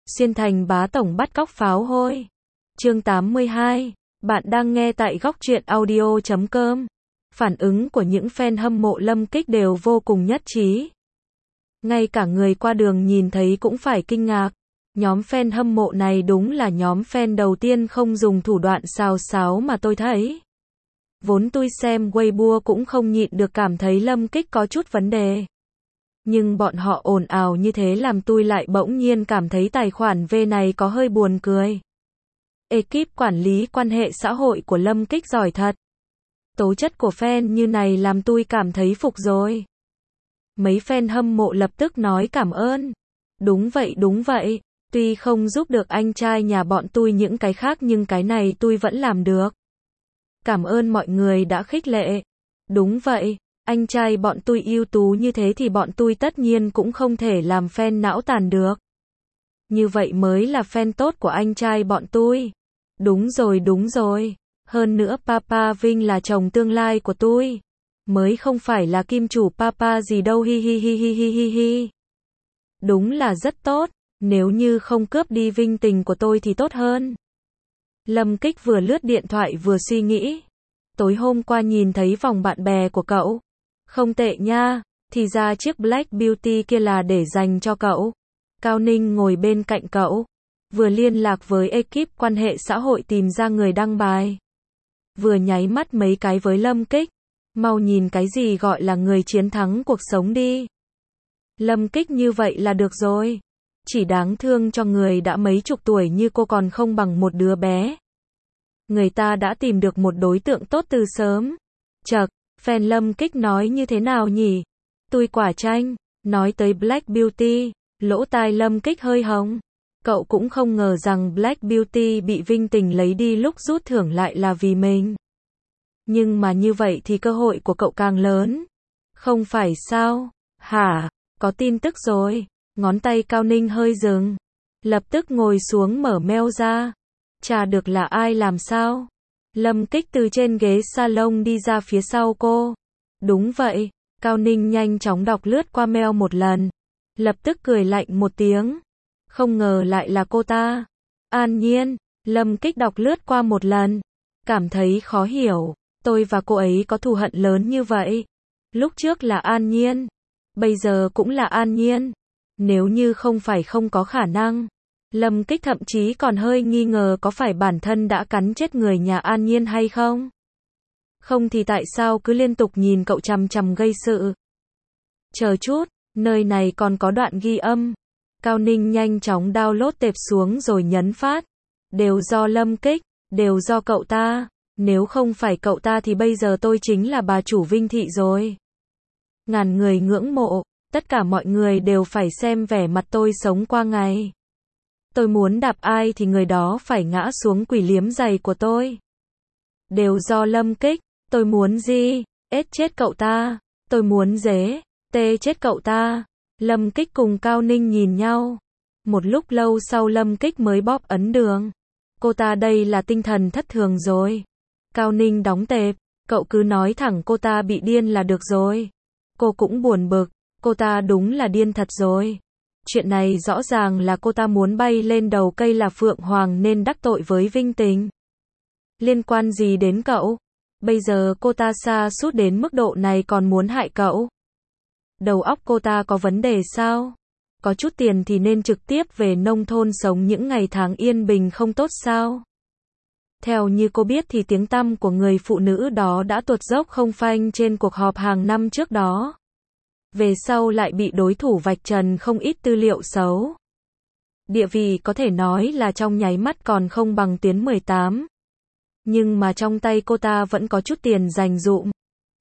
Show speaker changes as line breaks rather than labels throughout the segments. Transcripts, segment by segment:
Xuyên thành bá tổng bắt cóc pháo hôi. Chương 82. Bạn đang nghe tại góc truyện audio.com. Phản ứng của những fan hâm mộ Lâm Kích đều vô cùng nhất trí. Ngay cả người qua đường nhìn thấy cũng phải kinh ngạc. Nhóm fan hâm mộ này đúng là nhóm fan đầu tiên không dùng thủ đoạn xào xáo mà tôi thấy. Vốn tôi xem Weibo cũng không nhịn được cảm thấy Lâm Kích có chút vấn đề. Nhưng bọn họ ồn ào như thế làm tôi lại bỗng nhiên cảm thấy tài khoản V này có hơi buồn cười. Ekip quản lý quan hệ xã hội của Lâm Kích giỏi thật. Tố chất của fan như này làm tôi cảm thấy phục rồi. Mấy fan hâm mộ lập tức nói cảm ơn. Đúng vậy, tuy không giúp được anh trai nhà bọn tôi những cái khác nhưng cái này tôi vẫn làm được. Cảm ơn mọi người đã khích lệ. Đúng vậy, anh trai bọn tôi ưu tú như thế thì bọn tôi tất nhiên cũng không thể làm fan não tàn được. Như vậy mới là fan tốt của anh trai bọn tôi. Đúng rồi. Hơn nữa Papa Vinh là chồng tương lai của tôi. Mới không phải là kim chủ Papa gì đâu hi. Đúng là rất tốt, nếu như không cướp đi Vinh tình của tôi thì tốt hơn. Lâm Kích vừa lướt điện thoại vừa suy nghĩ. Tối hôm qua nhìn thấy vòng bạn bè của cậu. Không tệ nha, thì ra chiếc Black Beauty kia là để dành cho cậu. Cao Ninh ngồi bên cạnh cậu. Vừa liên lạc với ekip quan hệ xã hội tìm ra người đăng bài. Vừa nháy mắt mấy cái với Lâm Kích. Mau nhìn cái gì gọi là người chiến thắng cuộc sống đi. Lâm Kích như vậy là được rồi. Chỉ đáng thương cho người đã mấy chục tuổi như cô còn không bằng một đứa bé. Người ta đã tìm được một đối tượng tốt từ sớm. Chậc, fan Lâm Kích nói như thế nào nhỉ? Tôi quả chanh, nói tới Black Beauty, lỗ tai Lâm Kích hơi hồng. Cậu cũng không ngờ rằng Black Beauty bị Vinh Tình lấy đi lúc rút thưởng lại là vì mình. Nhưng mà như vậy thì cơ hội của cậu càng lớn. Không phải sao? Hả? Có tin tức rồi. Ngón tay Cao Ninh hơi dừng. Lập tức ngồi xuống mở mail ra. Chả được là ai làm sao? Lâm Kích từ trên ghế salon đi ra phía sau cô. Đúng vậy. Cao Ninh nhanh chóng đọc lướt qua mail một lần. Lập tức cười lạnh một tiếng. Không ngờ lại là cô ta. An Nhiên. Lâm Kích đọc lướt qua một lần. Cảm thấy khó hiểu. Tôi và cô ấy có thù hận lớn như vậy. Lúc trước là An Nhiên. Bây giờ cũng là An Nhiên. Nếu như không phải không có khả năng. Lâm Kích thậm chí còn hơi nghi ngờ có phải bản thân đã cắn chết người nhà An Nhiên hay không. Không thì tại sao cứ liên tục nhìn cậu chằm chằm gây sự. Chờ chút, nơi này còn có đoạn ghi âm. Cao Ninh nhanh chóng download tệp xuống rồi nhấn phát. Đều do Lâm Kích, đều do cậu ta. Nếu không phải cậu ta thì bây giờ tôi chính là bà chủ Vinh Thị rồi. Ngàn người ngưỡng mộ, tất cả mọi người đều phải xem vẻ mặt tôi sống qua ngày. Tôi muốn đạp ai thì người đó phải ngã xuống quỷ liếm giày của tôi. Đều do Lâm Kích, tôi muốn gì? Ết chết cậu ta, tôi muốn dế, tê chết cậu ta. Lâm Kích cùng Cao Ninh nhìn nhau. Một lúc lâu sau Lâm Kích mới bóp ấn đường. Cô ta đây là tinh thần thất thường rồi. Cao Ninh đóng tệp, cậu cứ nói thẳng cô ta bị điên là được rồi. Cô cũng buồn bực, cô ta đúng là điên thật rồi. Chuyện này rõ ràng là cô ta muốn bay lên đầu cây là Phượng Hoàng nên đắc tội với Vinh Tình. Liên quan gì đến cậu? Bây giờ cô ta sa sút đến mức độ này còn muốn hại cậu. Đầu óc cô ta có vấn đề sao? Có chút tiền thì nên trực tiếp về nông thôn sống những ngày tháng yên bình không tốt sao? Theo như cô biết thì tiếng tăm của người phụ nữ đó đã tuột dốc không phanh trên cuộc họp hàng năm trước đó. Về sau lại bị đối thủ vạch trần không ít tư liệu xấu. Địa vị có thể nói là trong nháy mắt còn không bằng Tuyến 18. Nhưng mà trong tay cô ta vẫn có chút tiền dành dụm.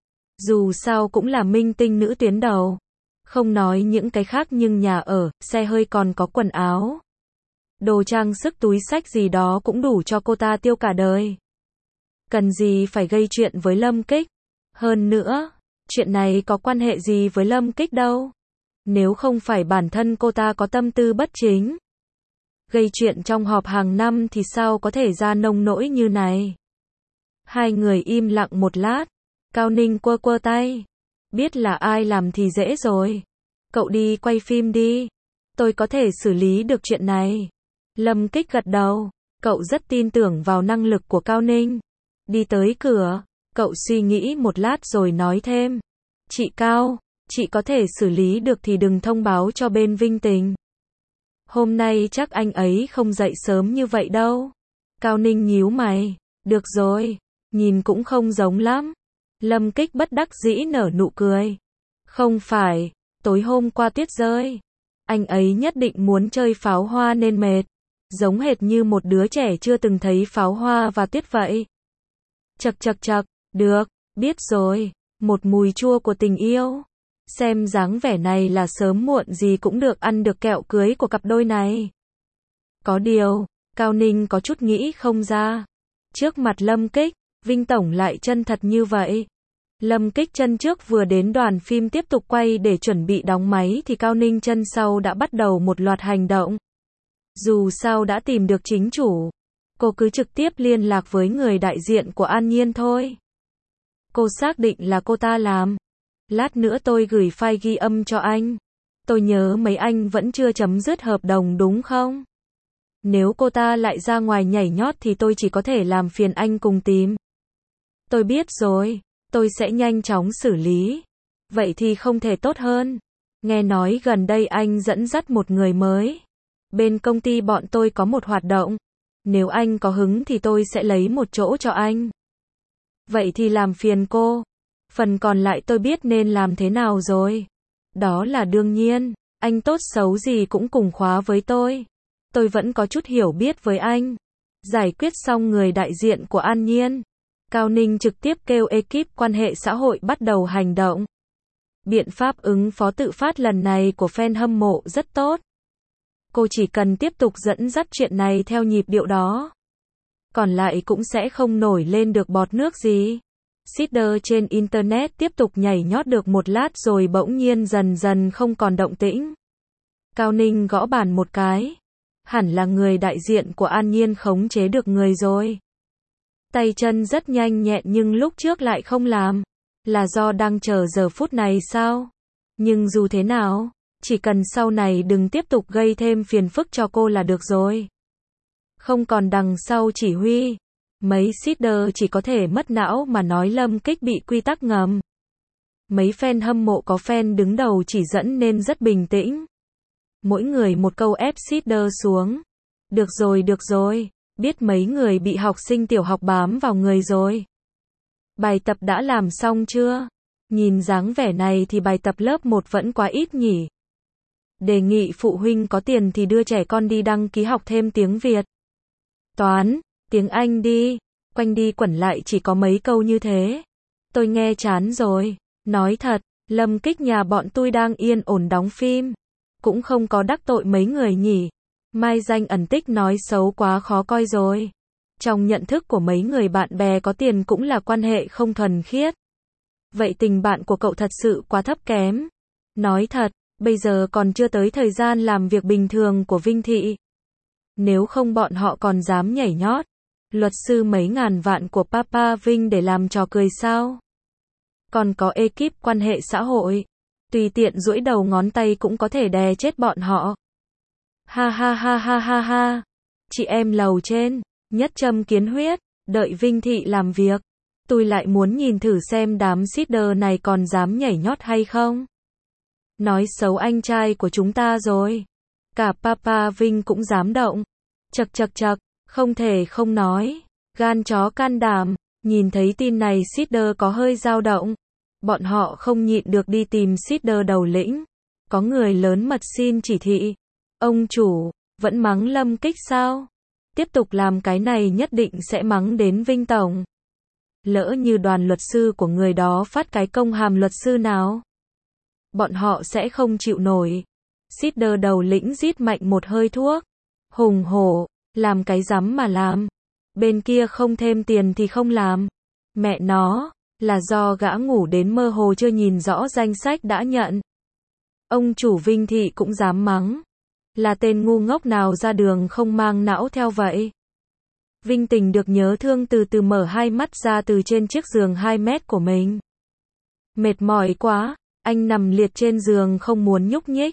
Dù sao cũng là minh tinh nữ tuyến đầu. Không nói những cái khác nhưng nhà ở, xe hơi còn có quần áo. Đồ trang sức túi xách gì đó cũng đủ cho cô ta tiêu cả đời. Cần gì phải gây chuyện với Lâm Kích. Hơn nữa, chuyện này có quan hệ gì với Lâm Kích đâu. Nếu không phải bản thân cô ta có tâm tư bất chính. Gây chuyện trong họp hàng năm thì sao có thể ra nông nỗi như này. Hai người im lặng một lát. Cao Ninh quơ quơ tay. Biết là ai làm thì dễ rồi. Cậu đi quay phim đi. Tôi có thể xử lý được chuyện này. Lâm Kích gật đầu. Cậu rất tin tưởng vào năng lực của Cao Ninh. Đi tới cửa, cậu suy nghĩ một lát rồi nói thêm. Chị Cao, chị có thể xử lý được thì đừng thông báo cho bên Vinh Tình. Hôm nay chắc anh ấy không dậy sớm như vậy đâu. Cao Ninh nhíu mày. Được rồi, nhìn cũng không giống lắm. Lâm Kích bất đắc dĩ nở nụ cười. Không phải, tối hôm qua tuyết rơi. Anh ấy nhất định muốn chơi pháo hoa nên mệt. Giống hệt như một đứa trẻ chưa từng thấy pháo hoa và tuyết vậy. Chậc chậc chậc, được, biết rồi. Một mùi chua của tình yêu. Xem dáng vẻ này là sớm muộn gì cũng được ăn được kẹo cưới của cặp đôi này. Có điều, Cao Ninh có chút nghĩ không ra. Trước mặt Lâm Kích, Vinh Tổng lại chân thật như vậy. Lâm Kích chân trước vừa đến đoàn phim tiếp tục quay để chuẩn bị đóng máy thì Cao Ninh chân sau đã bắt đầu một loạt hành động. Dù sao đã tìm được chính chủ, cô cứ trực tiếp liên lạc với người đại diện của An Nhiên thôi. Cô xác định là cô ta làm. Lát nữa tôi gửi file ghi âm cho anh. Tôi nhớ mấy anh vẫn chưa chấm dứt hợp đồng đúng không? Nếu cô ta lại ra ngoài nhảy nhót thì tôi chỉ có thể làm phiền anh cùng tìm. Tôi biết rồi, tôi sẽ nhanh chóng xử lý. Vậy thì không thể tốt hơn. Nghe nói gần đây anh dẫn dắt một người mới. Bên công ty bọn tôi có một hoạt động. Nếu anh có hứng thì tôi sẽ lấy một chỗ cho anh. Vậy thì làm phiền cô. Phần còn lại tôi biết nên làm thế nào rồi. Đó là đương nhiên, anh tốt xấu gì cũng cùng khóa với tôi. Tôi vẫn có chút hiểu biết với anh. Giải quyết xong người đại diện của An Nhiên, Cao Ninh trực tiếp kêu ekip quan hệ xã hội bắt đầu hành động. Biện pháp ứng phó tự phát lần này của fan hâm mộ rất tốt. Cô chỉ cần tiếp tục dẫn dắt chuyện này theo nhịp điệu đó. Còn lại cũng sẽ không nổi lên được bọt nước gì. Seeder trên Internet tiếp tục nhảy nhót được một lát rồi bỗng nhiên dần dần không còn động tĩnh. Cao Ninh gõ bàn một cái. Hẳn là người đại diện của An Nhiên khống chế được người rồi. Tay chân rất nhanh nhẹn nhưng lúc trước lại không làm. Là do đang chờ giờ phút này sao? Nhưng dù thế nào, chỉ cần sau này đừng tiếp tục gây thêm phiền phức cho cô là được rồi. Không còn đằng sau chỉ huy. Mấy seeder chỉ có thể mất não mà nói Lâm Kích bị quy tắc ngầm. Mấy fan hâm mộ có fan đứng đầu chỉ dẫn nên rất bình tĩnh. Mỗi người một câu ép seeder xuống. Được rồi, biết mấy người bị học sinh tiểu học bám vào người rồi. Bài tập đã làm xong chưa? Nhìn dáng vẻ này thì bài tập lớp 1 vẫn quá ít nhỉ. Đề nghị phụ huynh có tiền thì đưa trẻ con đi đăng ký học thêm tiếng Việt. Toán, tiếng Anh đi, quanh đi quẩn lại chỉ có mấy câu như thế. Tôi nghe chán rồi. Nói thật, Lâm Kích nhà bọn tôi đang yên ổn đóng phim. Cũng không có đắc tội mấy người nhỉ. Mai danh ẩn tích nói xấu quá khó coi rồi. Trong nhận thức của mấy người bạn bè có tiền cũng là quan hệ không thuần khiết. Vậy tình bạn của cậu thật sự quá thấp kém. Nói thật, bây giờ còn chưa tới thời gian làm việc bình thường của Vinh Thị. Nếu không bọn họ còn dám nhảy nhót. Luật sư mấy ngàn vạn của Papa Vinh để làm trò cười sao? Còn có ekip quan hệ xã hội. Tùy tiện duỗi đầu ngón tay cũng có thể đè chết bọn họ. Ha ha ha ha ha ha. Chị em lầu trên, nhất châm kiến huyết, đợi Vinh Thị làm việc. Tôi lại muốn nhìn thử xem đám seeder này còn dám nhảy nhót hay không. Nói xấu anh trai của chúng ta rồi. Cả Papa Vinh cũng dám động. Chậc chậc chậc, không thể không nói. Gan chó can đảm, nhìn thấy tin này seeder có hơi dao động. Bọn họ không nhịn được đi tìm seeder đầu lĩnh. Có người lớn mật xin chỉ thị. Ông chủ, vẫn mắng Lâm Kích sao? Tiếp tục làm cái này nhất định sẽ mắng đến Vinh Tổng. Lỡ như đoàn luật sư của người đó phát cái công hàm luật sư nào? Bọn họ sẽ không chịu nổi. Seeder đầu lĩnh rít mạnh một hơi thuốc. Hùng hổ, làm cái rắm mà làm. Bên kia không thêm tiền thì không làm. Mẹ nó, là do gã ngủ đến mơ hồ chưa nhìn rõ danh sách đã nhận. Ông chủ Vinh Thị cũng dám mắng. Là tên ngu ngốc nào ra đường không mang não theo vậy? Vinh Tình được nhớ thương từ từ mở hai mắt ra từ trên chiếc giường 2 mét của mình. Mệt mỏi quá, anh nằm liệt trên giường không muốn nhúc nhích.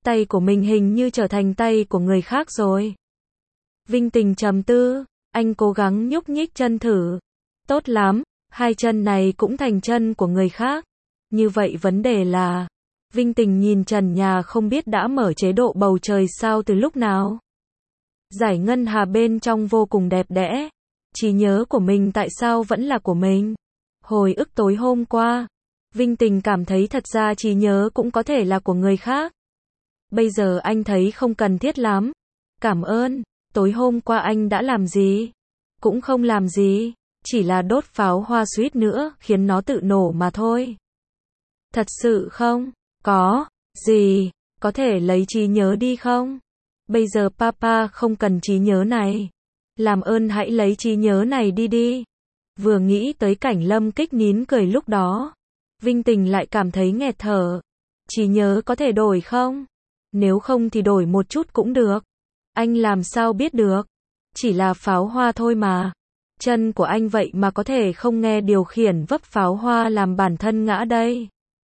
Tay của mình hình như trở thành tay của người khác rồi. Vinh Tình trầm tư, anh cố gắng nhúc nhích chân thử. Tốt lắm, hai chân này cũng thành chân của người khác. Như vậy vấn đề là, Vinh Tình nhìn trần nhà không biết đã mở chế độ bầu trời sao từ lúc nào. Giải ngân hà bên trong vô cùng đẹp đẽ. Trí nhớ của mình tại sao vẫn là của mình? Hồi ức tối hôm qua, Vinh Tình cảm thấy thật ra trí nhớ cũng có thể là của người khác. Bây giờ anh thấy không cần thiết lắm. Cảm ơn, tối hôm qua anh đã làm gì? Cũng không làm gì, chỉ là đốt pháo hoa suýt nữa khiến nó tự nổ mà thôi. Thật sự không? Có, gì? Có thể lấy trí nhớ đi không? Bây giờ papa không cần trí nhớ này. Làm ơn hãy lấy trí nhớ này đi đi. Vừa nghĩ tới cảnh Lâm Kích nín cười lúc đó, Vinh Tình lại cảm thấy nghẹt thở. Trí nhớ có thể đổi không? Nếu không thì đổi một chút cũng được. Anh làm sao biết được? Chỉ là pháo hoa thôi mà. Chân của anh vậy mà có thể không nghe điều khiển vấp pháo hoa làm bản thân ngã đây.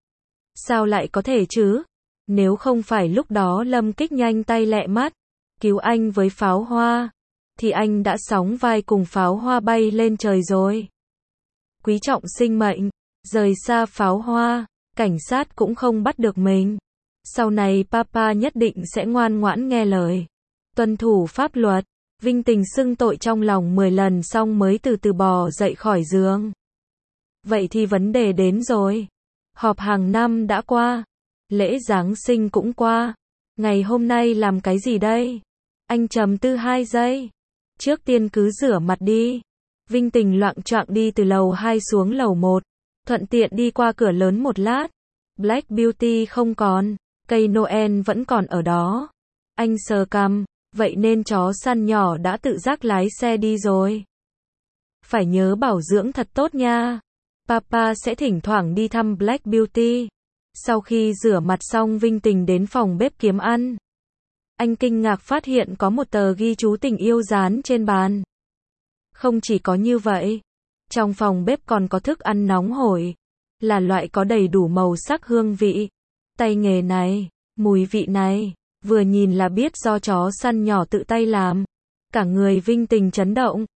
Sao lại có thể chứ? Nếu không phải lúc đó Lâm Kích nhanh tay lẹ mắt, cứu anh với pháo hoa, thì anh đã sóng vai cùng pháo hoa bay lên trời rồi. Quý trọng sinh mệnh, rời xa pháo hoa, cảnh sát cũng không bắt được mình. Sau này papa nhất định sẽ ngoan ngoãn nghe lời, tuân thủ pháp luật. Vinh Tình xưng tội trong lòng 10 lần xong mới từ từ bò dậy khỏi giường. Vậy thì vấn đề đến rồi. Họp hàng năm đã qua, lễ Giáng sinh cũng qua. Ngày hôm nay làm cái gì đây? Anh trầm tư 2 giây. Trước tiên cứ rửa mặt đi. Vinh Tình loạng choạng đi từ lầu 2 xuống lầu 1, thuận tiện đi qua cửa lớn một lát. Black Beauty không còn, cây Noel vẫn còn ở đó. Anh sờ cằm, vậy nên chó săn nhỏ đã tự giác lái xe đi rồi. Phải nhớ bảo dưỡng thật tốt nha. Papa sẽ thỉnh thoảng đi thăm Black Beauty. Sau khi rửa mặt xong Vinh Tình đến phòng bếp kiếm ăn. Anh kinh ngạc phát hiện có một tờ ghi chú tình yêu dán trên bàn. Không chỉ có như vậy, trong phòng bếp còn có thức ăn nóng hổi, là loại có đầy đủ màu sắc hương vị. Tay nghề này, mùi vị này, vừa nhìn là biết do chó săn nhỏ tự tay làm. Cả người Vinh Tình chấn động.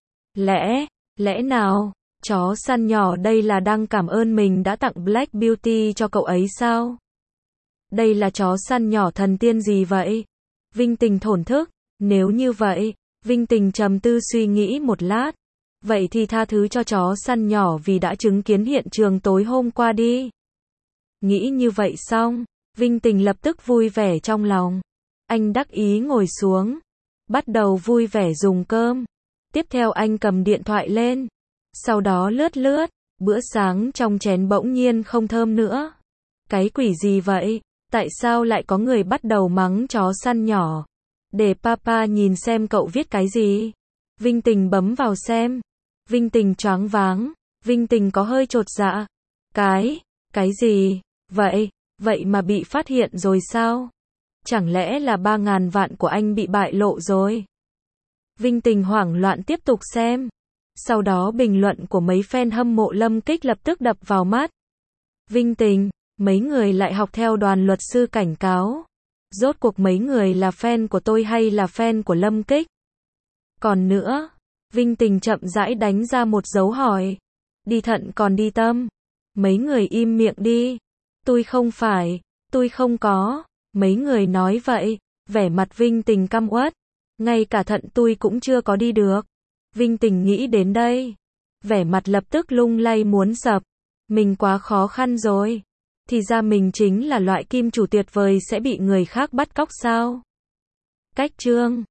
Lẽ nào, chó săn nhỏ đây là đang cảm ơn mình đã tặng Black Beauty cho cậu ấy sao? Đây là chó săn nhỏ thần tiên gì vậy? Vinh Tình thổn thức. Nếu như vậy, Vinh Tình trầm tư suy nghĩ một lát. Vậy thì tha thứ cho chó săn nhỏ vì đã chứng kiến hiện trường tối hôm qua đi. Nghĩ như vậy xong, Vinh Tình lập tức vui vẻ trong lòng. Anh đắc ý ngồi xuống, bắt đầu vui vẻ dùng cơm. Tiếp theo anh cầm điện thoại lên, sau đó lướt, bữa sáng trong chén bỗng nhiên không thơm nữa. Cái quỷ gì vậy? Tại sao lại có người bắt đầu mắng chó săn nhỏ? Để papa nhìn xem cậu viết cái gì. Vinh Tình bấm vào xem. Vinh Tình choáng váng. Vinh Tình có hơi chột dạ. Cái gì? Vậy mà bị phát hiện rồi sao? Chẳng lẽ là 3.000 vạn của anh bị bại lộ rồi? Vinh Tình hoảng loạn tiếp tục xem. Sau đó bình luận của mấy fan hâm mộ Lâm Kích lập tức đập vào mắt. Vinh Tình, mấy người lại học theo đoàn luật sư cảnh cáo. Rốt cuộc mấy người là fan của tôi hay là fan của Lâm Kích? Còn nữa, Vinh Tình chậm rãi đánh ra một dấu hỏi. Đi thận còn đi tâm. Mấy người im miệng đi. Tôi không có. Mấy người nói vậy, vẻ mặt Vinh Tình căm uất. Ngay cả thận tôi cũng chưa có đi được. Vinh Tình nghĩ đến đây, vẻ mặt lập tức lung lay muốn sập. Mình quá khó khăn rồi. Thì ra mình chính là loại kim chủ tuyệt vời sẽ bị người khác bắt cóc sao? Cách chương